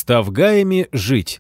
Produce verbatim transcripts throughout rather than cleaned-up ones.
Тавгаями жить.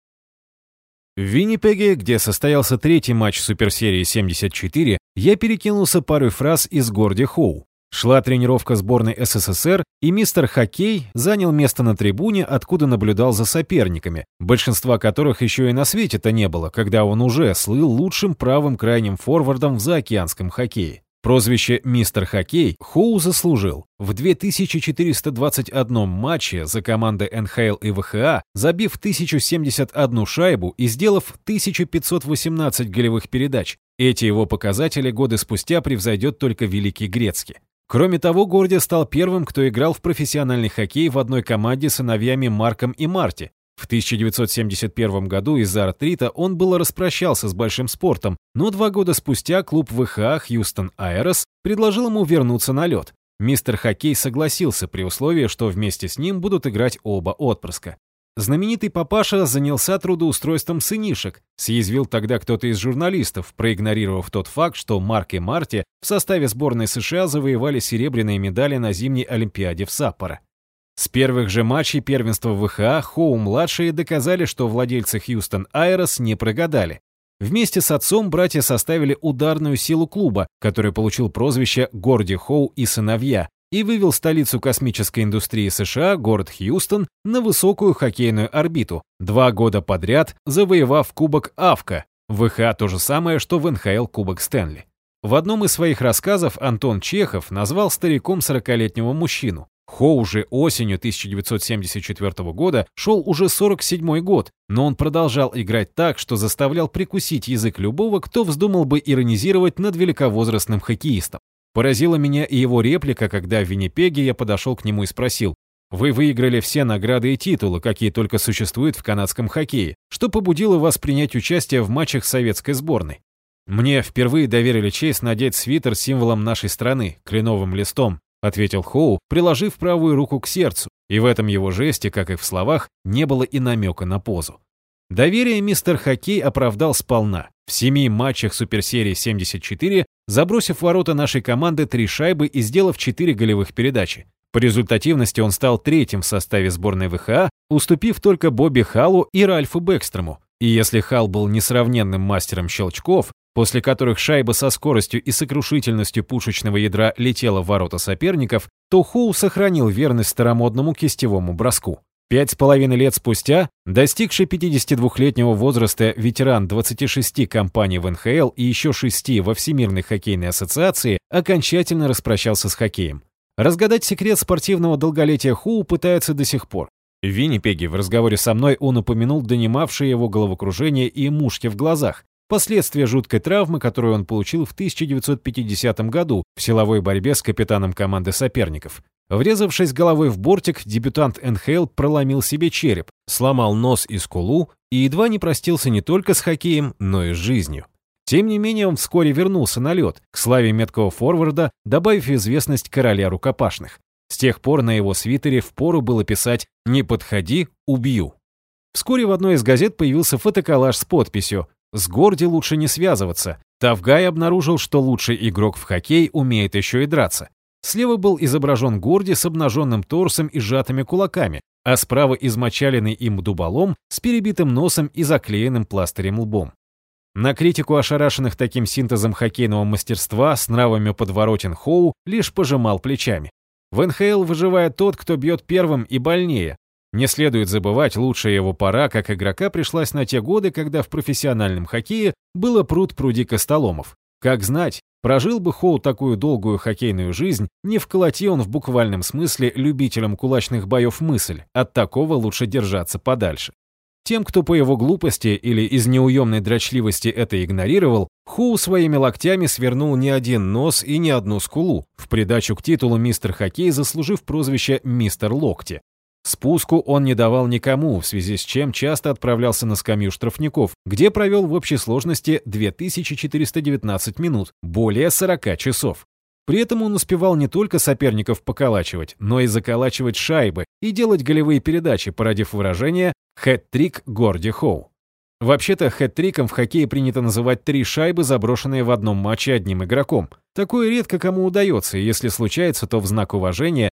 В Виннипеге, где состоялся третий матч суперсерии семьдесят четыре, я перекинулся парой фраз из Горди Хоу. Шла тренировка сборной СССР, и мистер Хоккей занял место на трибуне, откуда наблюдал за соперниками, большинства которых еще и на свете-то не было, когда он уже слыл лучшим правым крайним форвардом в заокеанском хоккее. Прозвище «Мистер Хоккей» Хоу заслужил. В две тысячи четыреста двадцать одном матче за команды эн ха эл и вэ ха а, забив тысячу семьдесят одну шайбу и сделав тысячу пятьсот восемнадцать голевых передач, эти его показатели годы спустя превзойдет только Великий Грецкий. Кроме того, Горди стал первым, кто играл в профессиональный хоккей в одной команде с сыновьями Марком и Марти. В тысяча девятьсот семьдесят первом году из-за артрита он было распрощался с большим спортом, но два года спустя клуб вэ ха а Хьюстон Аэрос предложил ему вернуться на лед. Мистер Хоккей согласился при условии, что вместе с ним будут играть оба отпрыска. Знаменитый папаша занялся трудоустройством сынишек, съязвил тогда кто-то из журналистов, проигнорировав тот факт, что Марк и Марти в составе сборной США завоевали серебряные медали на зимней Олимпиаде в Саппоро. С первых же матчей первенства вэ ха а Хоу-младшие доказали, что владельцы Хьюстон Аэрос не прогадали. Вместе с отцом братья составили ударную силу клуба, который получил прозвище «Горди Хоу и сыновья», и вывел столицу космической индустрии США, город Хьюстон, на высокую хоккейную орбиту, два года подряд завоевав Кубок АВКО. В вэ ха а то же самое, что в эн ха эл Кубок Стэнли. В одном из своих рассказов Антон Чехов назвал стариком сорокалетнего мужчину. Хоу же осенью тысяча девятьсот семьдесят четвёртого года шел уже сорок седьмой год, но он продолжал играть так, что заставлял прикусить язык любого, кто вздумал бы иронизировать над великовозрастным хоккеистом. Поразила меня и его реплика, когда в Виннипеге я подошел к нему и спросил: «Вы выиграли все награды и титулы, какие только существуют в канадском хоккее. Что побудило вас принять участие в матчах советской сборной?» «Мне впервые доверили честь надеть свитер с символом нашей страны, кленовым листом», — ответил Хоу, приложив правую руку к сердцу, и в этом его жесте, как и в словах, не было и намека на позу. Доверие мистер Хоккей оправдал сполна. В семи матчах суперсерии семьдесят четыре, забросив в ворота нашей команды три шайбы и сделав четыре голевых передачи. По результативности он стал третьим в составе сборной вэ ха а, уступив только Бобби Халлу и Ральфу Бэкстрому. И если Халл был несравненным мастером щелчков, после которых шайба со скоростью и сокрушительностью пушечного ядра летела в ворота соперников, то Хоу сохранил верность старомодному кистевому броску. Пять с половиной лет спустя, достигший пятидесятидвухлетнего возраста ветеран двадцати шести компаний в эн ха эл и еще шести во Всемирной хоккейной ассоциации, окончательно распрощался с хоккеем. Разгадать секрет спортивного долголетия Хоу пытаются до сих пор. В Виннипеге в разговоре со мной он упомянул донимавшее его головокружение и мушки в глазах, последствия жуткой травмы, которую он получил в тысяча девятьсот пятидесятом году в силовой борьбе с капитаном команды соперников. Врезавшись головой в бортик, дебютант эн ха эл проломил себе череп, сломал нос и скулу и едва не простился не только с хоккеем, но и с жизнью. Тем не менее, он вскоре вернулся на лед, к славе меткого форварда, добавив известность короля рукопашных. С тех пор на его свитере впору было писать «Не подходи, убью». Вскоре в одной из газет появился фотоколлаж с подписью «С Горди лучше не связываться». Тавгай обнаружил, что лучший игрок в хоккей умеет еще и драться. Слева был изображен Горди с обнаженным торсом и сжатыми кулаками, а справа измочаленный им дуболом с перебитым носом и заклеенным пластырем лбом. На критику ошарашенных таким синтезом хоккейного мастерства с нравами подворотен Хоу лишь пожимал плечами. В эн ха эл выживает тот, кто бьет первым и больнее. Не следует забывать, лучшая его пора как игрока пришлась на те годы, когда в профессиональном хоккее было пруд-пруди костоломов. Как знать, прожил бы Хоу такую долгую хоккейную жизнь, не вколоти он в буквальном смысле любителям кулачных боев мысль, от такого лучше держаться подальше. Тем, кто по его глупости или из неуемной дрочливости это игнорировал, Хоу своими локтями свернул не один нос и не одну скулу, в придачу к титулу мистер Хоккей заслужив прозвище «Мистер Локти». Спуску он не давал никому, в связи с чем часто отправлялся на скамью штрафников, где провел в общей сложности две тысячи четыреста девятнадцать минут, более сорока часов. При этом он успевал не только соперников поколачивать, но и заколачивать шайбы и делать голевые передачи, породив выражение «хэт-трик Горди Хоу». Вообще-то хэт-триком в хоккее принято называть три шайбы, заброшенные в одном матче одним игроком. Такое редко кому удается, и если случается, то в знак уважения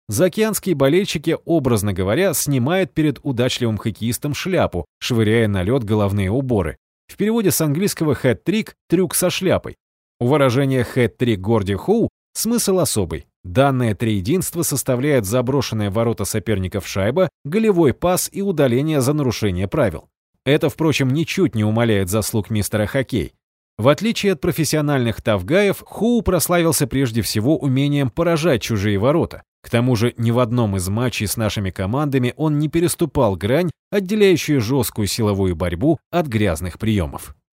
Заокеанские болельщики, образно говоря, снимают перед удачливым хоккеистом шляпу, швыряя на лед головные уборы. В переводе с английского «хэт-трик» — трюк со шляпой. У выражения «хэт-трик» Горди Хоу смысл особый. Данное триединство составляет заброшенные в ворота соперников шайба, голевой пас и удаление за нарушение правил. Это, впрочем, ничуть не умаляет заслуг мистера Хоккей. В отличие от профессиональных тавгаев, Хоу прославился прежде всего умением поражать чужие ворота. К тому же ни в одном из матчей с нашими командами он не переступал грань, отделяющую жесткую силовую борьбу от грязных приемов.